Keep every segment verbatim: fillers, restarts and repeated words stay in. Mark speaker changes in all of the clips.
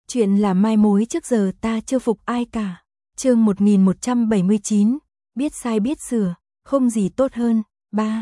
Speaker 1: Chuyện là mai mối trước giờ ta chưa phục ai cả. Chương một nghìn một trăm bảy mươi chín, biết sai biết sửa, không gì tốt hơn. ba.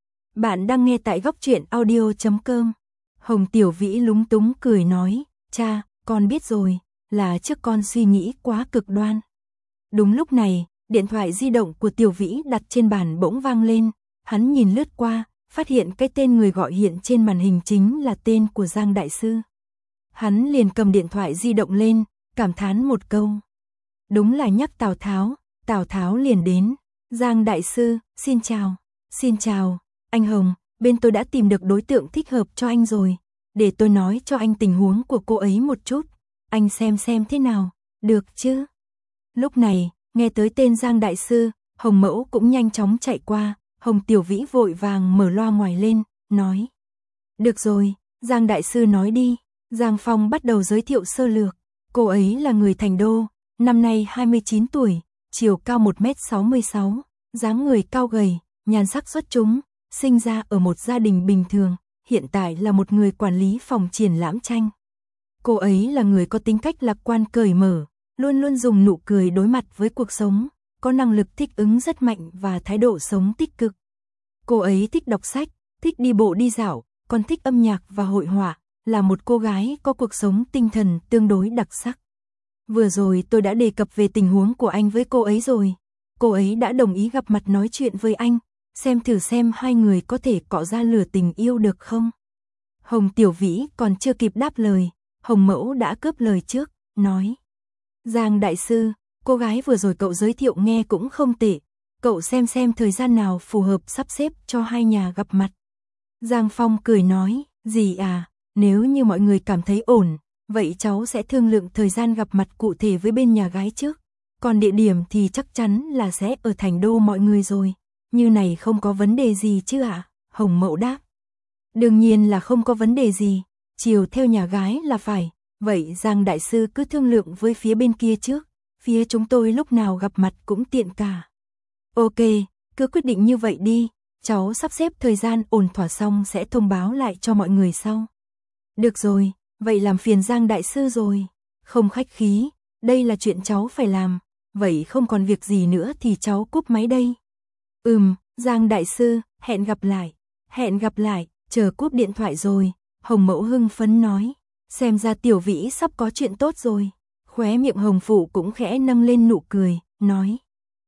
Speaker 1: Bạn đang nghe tại góc truyện audio chấm com. Hồng Tiểu Vĩ lúng túng cười nói, cha, con biết rồi, là trước con suy nghĩ quá cực đoan. Đúng lúc này, điện thoại di động của Tiểu Vĩ đặt trên bàn bỗng vang lên, hắn nhìn lướt qua, phát hiện cái tên người gọi hiện trên màn hình chính là tên của Giang Đại Sư. Hắn liền cầm điện thoại di động lên, cảm thán một câu. Đúng là nhắc Tào Tháo, Tào Tháo liền đến. Giang Đại Sư, xin chào. Xin chào, anh Hồng, bên tôi đã tìm được đối tượng thích hợp cho anh rồi. Để tôi nói cho anh tình huống của cô ấy một chút. Anh xem xem thế nào, được chứ? Lúc này, nghe tới tên Giang Đại Sư, Hồng Mẫu cũng nhanh chóng chạy qua. Hồng Tiểu Vĩ vội vàng mở loa ngoài lên, nói. Được rồi, Giang Đại Sư nói đi. Giang Phong bắt đầu giới thiệu sơ lược. Cô ấy là người Thành Đô, năm nay hai mươi chín tuổi, chiều cao một mét sáu mươi sáu, dáng người cao gầy, nhan sắc xuất chúng, sinh ra ở một gia đình bình thường, hiện tại là một người quản lý phòng triển lãm tranh. Cô ấy là người có tính cách lạc quan cởi mở, luôn luôn dùng nụ cười đối mặt với cuộc sống, có năng lực thích ứng rất mạnh và thái độ sống tích cực. Cô ấy thích đọc sách, thích đi bộ đi dạo, còn thích âm nhạc và hội họa, là một cô gái có cuộc sống tinh thần tương đối đặc sắc. Vừa rồi tôi đã đề cập về tình huống của anh với cô ấy rồi. Cô ấy đã đồng ý gặp mặt nói chuyện với anh, xem thử xem hai người có thể cọ ra lửa tình yêu được không. Hồng Tiểu Vĩ còn chưa kịp đáp lời, Hồng Mẫu đã cướp lời trước, nói. Giang Đại Sư, cô gái vừa rồi cậu giới thiệu nghe cũng không tệ, cậu xem xem thời gian nào phù hợp sắp xếp cho hai nhà gặp mặt. Giang Phong cười nói, gì à, nếu như mọi người cảm thấy ổn, vậy cháu sẽ thương lượng thời gian gặp mặt cụ thể với bên nhà gái trước. Còn địa điểm thì chắc chắn là sẽ ở Thành Đô mọi người rồi. Như này không có vấn đề gì chứ ạ? À? Hồng Mẫu đáp. Đương nhiên là không có vấn đề gì. Chiều theo nhà gái là phải. Vậy Giang Đại Sư cứ thương lượng với phía bên kia trước. Phía chúng tôi lúc nào gặp mặt cũng tiện cả. Ok, cứ quyết định như vậy đi. Cháu sắp xếp thời gian ổn thỏa xong sẽ thông báo lại cho mọi người sau. Được rồi, vậy làm phiền Giang Đại Sư rồi. Không khách khí, đây là chuyện cháu phải làm. Vậy không còn việc gì nữa thì cháu cúp máy đây. Ừm, Giang Đại Sư, hẹn gặp lại. Hẹn gặp lại, chờ cúp điện thoại rồi. Hồng Mẫu hưng phấn nói. Xem ra Tiểu Vĩ sắp có chuyện tốt rồi. Khóe miệng Hồng Phụ cũng khẽ nâng lên nụ cười, nói.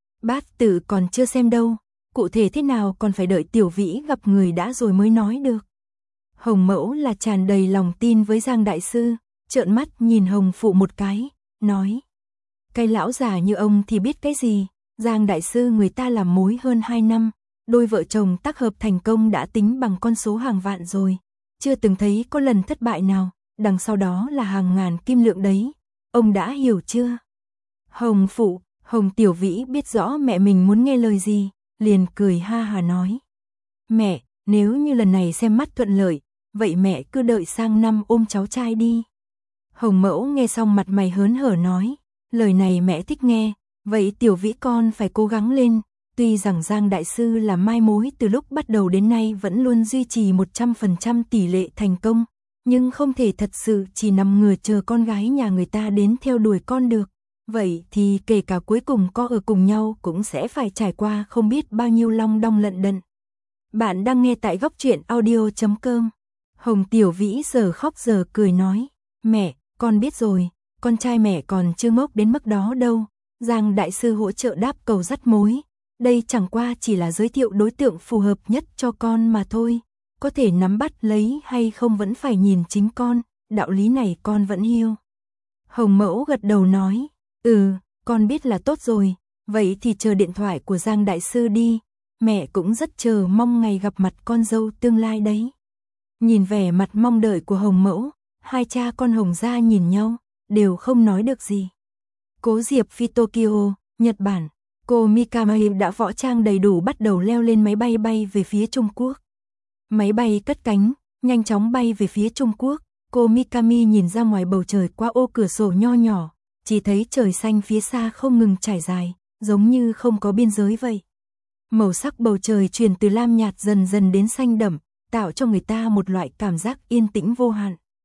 Speaker 1: Bát tử còn chưa xem đâu. Cụ thể thế nào còn phải đợi Tiểu Vĩ gặp người đã rồi mới nói được. Hồng Mẫu là tràn đầy lòng tin với Giang Đại Sư, trợn mắt nhìn Hồng Phụ một cái, nói. Cái lão già như ông thì biết cái gì, Giang Đại Sư người ta làm mối hơn hai năm, đôi vợ chồng tác hợp thành công đã tính bằng con số hàng vạn rồi, chưa từng thấy có lần thất bại nào, đằng sau đó là hàng ngàn kim lượng đấy, ông đã hiểu chưa? Hồng Phụ, Hồng Tiểu Vĩ biết rõ mẹ mình muốn nghe lời gì, liền cười ha hà nói. Mẹ, nếu như lần này xem mắt thuận lợi, vậy mẹ cứ đợi sang năm ôm cháu trai đi. Hồng Mẫu nghe xong mặt mày hớn hở nói, lời này mẹ thích nghe, vậy Tiểu Vĩ con phải cố gắng lên, tuy rằng Giang Đại Sư là mai mối từ lúc bắt đầu đến nay vẫn luôn duy trì một trăm phần trăm tỷ lệ thành công, nhưng không thể thật sự chỉ nằm ngửa chờ con gái nhà người ta đến theo đuổi con được, vậy thì kể cả cuối cùng có ở cùng nhau cũng sẽ phải trải qua không biết bao nhiêu long đong lận đận. Bạn đang nghe tại góc truyện audio chấm com. Hồng Tiểu Vĩ giờ khóc giờ cười nói, mẹ, con biết rồi, con trai mẹ còn chưa ngốc đến mức đó đâu. Giang Đại Sư hỗ trợ đáp cầu dắt mối, đây chẳng qua chỉ là giới thiệu đối tượng phù hợp nhất cho con mà thôi, có thể nắm bắt lấy hay không vẫn phải nhìn chính con, đạo lý này con vẫn hiểu. Hồng Mẫu gật đầu nói, ừ, con biết là tốt rồi, vậy thì chờ điện thoại của Giang Đại Sư đi, mẹ cũng rất chờ mong ngày gặp mặt con dâu tương lai đấy. Nhìn vẻ mặt mong đợi của Hồng Mẫu, hai cha con Hồng gia nhìn nhau, đều không nói được gì. Cố Diệp phi Tokyo, Nhật Bản, cô Mikami đã võ trang đầy đủ bắt đầu leo lên máy bay bay về phía Trung Quốc. Máy bay cất cánh, nhanh chóng bay về phía Trung Quốc, cô Mikami nhìn ra ngoài bầu trời qua ô cửa sổ nho nhỏ, chỉ thấy trời xanh phía xa không ngừng trải dài, giống như không có biên giới vậy. Màu sắc bầu trời chuyển từ lam nhạt dần dần đến xanh đậm, tạo cho người ta một loại cảm giác yên tĩnh vô hạn.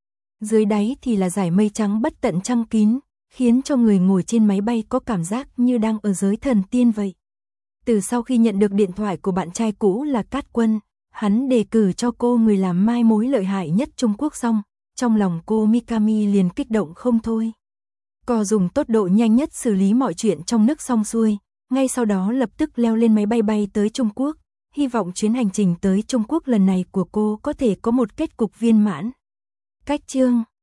Speaker 1: Dưới đáy thì là dải mây trắng bất tận trăng kín, khiến cho người ngồi trên máy bay có cảm giác như đang ở giới thần tiên vậy. Từ sau khi nhận được điện thoại của bạn trai cũ là Cát Quân, hắn đề cử cho cô người làm mai mối lợi hại nhất Trung Quốc xong, trong lòng cô Mikami liền kích động không thôi. Cô dùng tốc độ nhanh nhất xử lý mọi chuyện trong nước xong xuôi, ngay sau đó lập tức leo lên máy bay bay tới Trung Quốc, hy vọng chuyến hành trình tới Trung Quốc lần này của cô có thể có một kết cục viên mãn. Cách chương